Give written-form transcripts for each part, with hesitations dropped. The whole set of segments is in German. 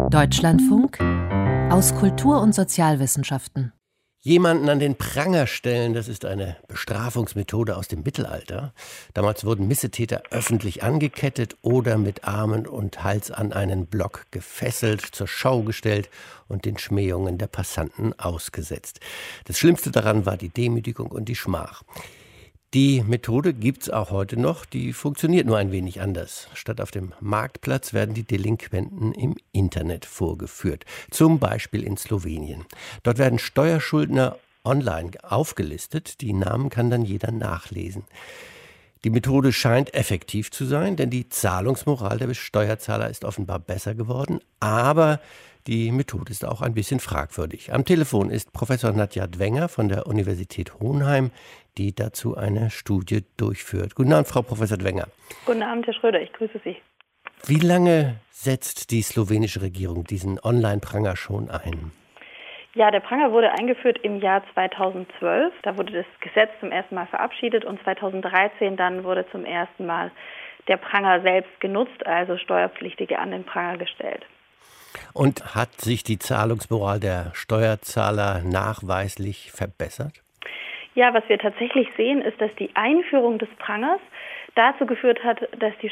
Deutschlandfunk aus Kultur- und Sozialwissenschaften. Jemanden an den Pranger stellen, das ist eine Bestrafungsmethode aus dem Mittelalter. Damals wurden Missetäter öffentlich angekettet oder mit Armen und Hals an einen Block gefesselt, zur Schau gestellt und den Schmähungen der Passanten ausgesetzt. Das Schlimmste daran war die Demütigung und die Schmach. Die Methode gibt's auch heute noch, die funktioniert nur ein wenig anders. Statt auf dem Marktplatz werden die Delinquenten im Internet vorgeführt, zum Beispiel in Slowenien. Dort werden Steuerschuldner online aufgelistet, die Namen kann dann jeder nachlesen. Die Methode scheint effektiv zu sein, denn die Zahlungsmoral der Steuerzahler ist offenbar besser geworden, aber die Methode ist auch ein bisschen fragwürdig. Am Telefon ist Professor Nadja Dwenger von der Universität Hohenheim, die dazu eine Studie durchführt. Guten Abend, Frau Professor Dwenger. Guten Abend, Herr Schröder, ich grüße Sie. Wie lange setzt die slowenische Regierung diesen Online-Pranger schon ein? Ja, der Pranger wurde eingeführt im Jahr 2012. Da wurde das Gesetz zum ersten Mal verabschiedet und 2013 dann wurde zum ersten Mal der Pranger selbst genutzt, also Steuerpflichtige an den Pranger gestellt. Und hat sich die Zahlungsmoral der Steuerzahler nachweislich verbessert? Ja, was wir tatsächlich sehen, ist, dass die Einführung des Prangers dazu geführt hat, dass die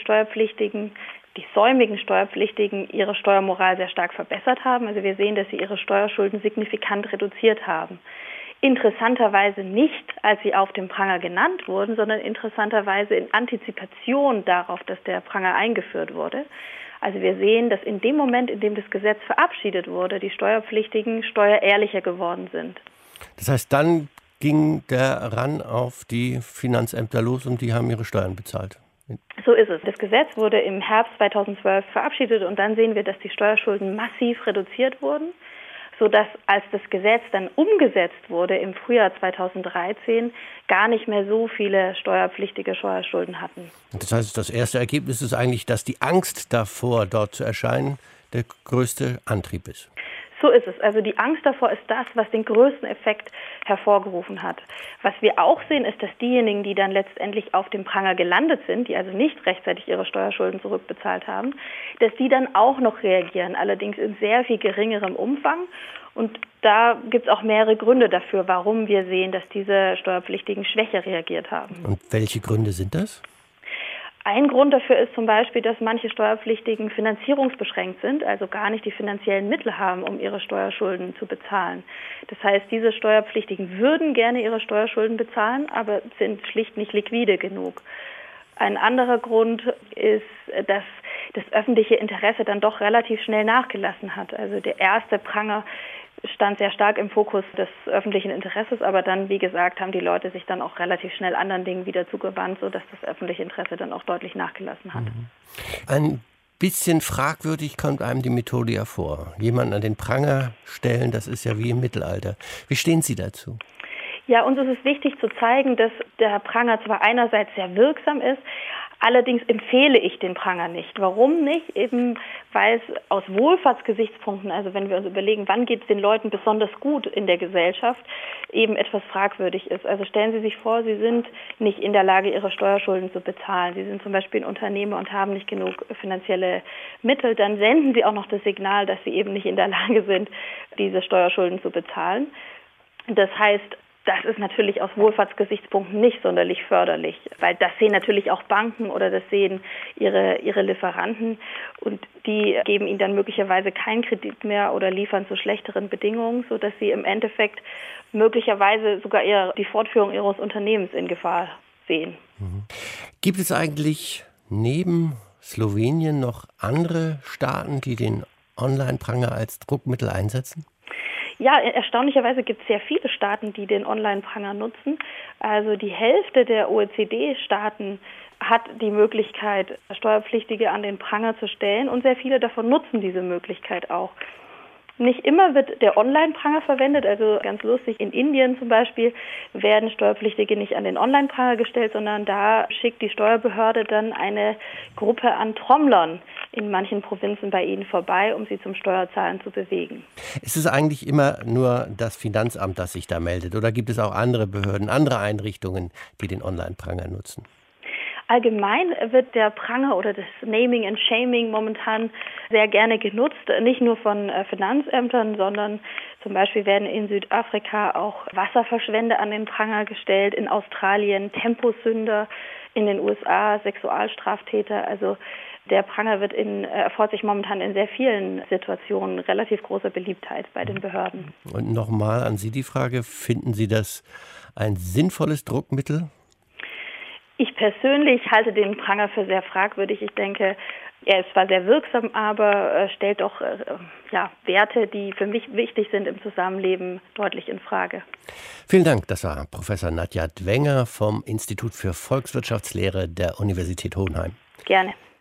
säumigen Steuerpflichtigen ihre Steuermoral sehr stark verbessert haben. Also wir sehen, dass sie ihre Steuerschulden signifikant reduziert haben. Interessanterweise nicht, als sie auf dem Pranger genannt wurden, sondern interessanterweise in Antizipation darauf, dass der Pranger eingeführt wurde. Also wir sehen, dass in dem Moment, in dem das Gesetz verabschiedet wurde, die Steuerpflichtigen steuerehrlicher geworden sind. Das heißt, dann ging der Ran auf die Finanzämter los und die haben ihre Steuern bezahlt. So ist es. Das Gesetz wurde im Herbst 2012 verabschiedet und dann sehen wir, dass die Steuerschulden massiv reduziert wurden, sodass, als das Gesetz dann umgesetzt wurde im Frühjahr 2013, gar nicht mehr so viele steuerpflichtige Steuerschulden hatten. Das heißt, das erste Ergebnis ist eigentlich, dass die Angst davor, dort zu erscheinen, der größte Antrieb ist. So ist es. Also die Angst davor ist das, was den größten Effekt hervorgerufen hat. Was wir auch sehen, ist, dass diejenigen, die dann letztendlich auf dem Pranger gelandet sind, die also nicht rechtzeitig ihre Steuerschulden zurückbezahlt haben, dass die dann auch noch reagieren, allerdings in sehr viel geringerem Umfang. Und da gibt es auch mehrere Gründe dafür, warum wir sehen, dass diese Steuerpflichtigen schwächer reagiert haben. Und welche Gründe sind das? Ein Grund dafür ist zum Beispiel, dass manche Steuerpflichtigen finanzierungsbeschränkt sind, also gar nicht die finanziellen Mittel haben, um ihre Steuerschulden zu bezahlen. Das heißt, diese Steuerpflichtigen würden gerne ihre Steuerschulden bezahlen, aber sind schlicht nicht liquide genug. Ein anderer Grund ist, dass das öffentliche Interesse dann doch relativ schnell nachgelassen hat. Also der erste Pranger stand sehr stark im Fokus des öffentlichen Interesses, aber dann, wie gesagt, haben die Leute sich dann auch relativ schnell anderen Dingen wieder zugewandt, sodass das öffentliche Interesse dann auch deutlich nachgelassen hat. Ein bisschen fragwürdig kommt einem die Methode ja vor. Jemanden an den Pranger stellen, das ist ja wie im Mittelalter. Wie stehen Sie dazu? Ja, uns ist es wichtig zu zeigen, dass der Pranger zwar einerseits sehr wirksam ist, allerdings empfehle ich den Pranger nicht. Warum nicht? Eben, weil es aus Wohlfahrtsgesichtspunkten, also wenn wir uns überlegen, wann geht es den Leuten besonders gut in der Gesellschaft, eben etwas fragwürdig ist. Also stellen Sie sich vor, Sie sind nicht in der Lage, Ihre Steuerschulden zu bezahlen. Sie sind zum Beispiel ein Unternehmer und haben nicht genug finanzielle Mittel. Dann senden Sie auch noch das Signal, dass Sie eben nicht in der Lage sind, diese Steuerschulden zu bezahlen. Das heißt, das ist natürlich aus Wohlfahrtsgesichtspunkten nicht sonderlich förderlich, weil das sehen natürlich auch Banken oder das sehen ihre Lieferanten und die geben ihnen dann möglicherweise keinen Kredit mehr oder liefern zu schlechteren Bedingungen, sodass sie im Endeffekt möglicherweise sogar die Fortführung ihres Unternehmens in Gefahr sehen. Gibt es eigentlich neben Slowenien noch andere Staaten, die den Online-Pranger als Druckmittel einsetzen? Ja, erstaunlicherweise gibt es sehr viele Staaten, die den Online-Pranger nutzen. Also die Hälfte der OECD-Staaten hat die Möglichkeit, Steuerpflichtige an den Pranger zu stellen und sehr viele davon nutzen diese Möglichkeit auch. Nicht immer wird der Online-Pranger verwendet, also ganz lustig, in Indien zum Beispiel werden Steuerpflichtige nicht an den Online-Pranger gestellt, sondern da schickt die Steuerbehörde dann eine Gruppe an Trommlern in manchen Provinzen bei ihnen vorbei, um sie zum Steuerzahlen zu bewegen. Ist es eigentlich immer nur das Finanzamt, das sich da meldet, oder gibt es auch andere Behörden, andere Einrichtungen, die den Online-Pranger nutzen? Allgemein wird der Pranger oder das Naming and Shaming momentan sehr gerne genutzt, nicht nur von Finanzämtern, sondern zum Beispiel werden in Südafrika auch Wasserverschwender an den Pranger gestellt, in Australien Temposünder, in den USA Sexualstraftäter. Also der Pranger erfreut sich momentan in sehr vielen Situationen relativ großer Beliebtheit bei den Behörden. Und nochmal an Sie die Frage, finden Sie das ein sinnvolles Druckmittel? Ich persönlich halte den Pranger für sehr fragwürdig. Ich denke, er ist zwar sehr wirksam, aber stellt doch Werte, die für mich wichtig sind im Zusammenleben, deutlich in Frage. Vielen Dank. Das war Professor Nadja Dwenger vom Institut für Volkswirtschaftslehre der Universität Hohenheim. Gerne.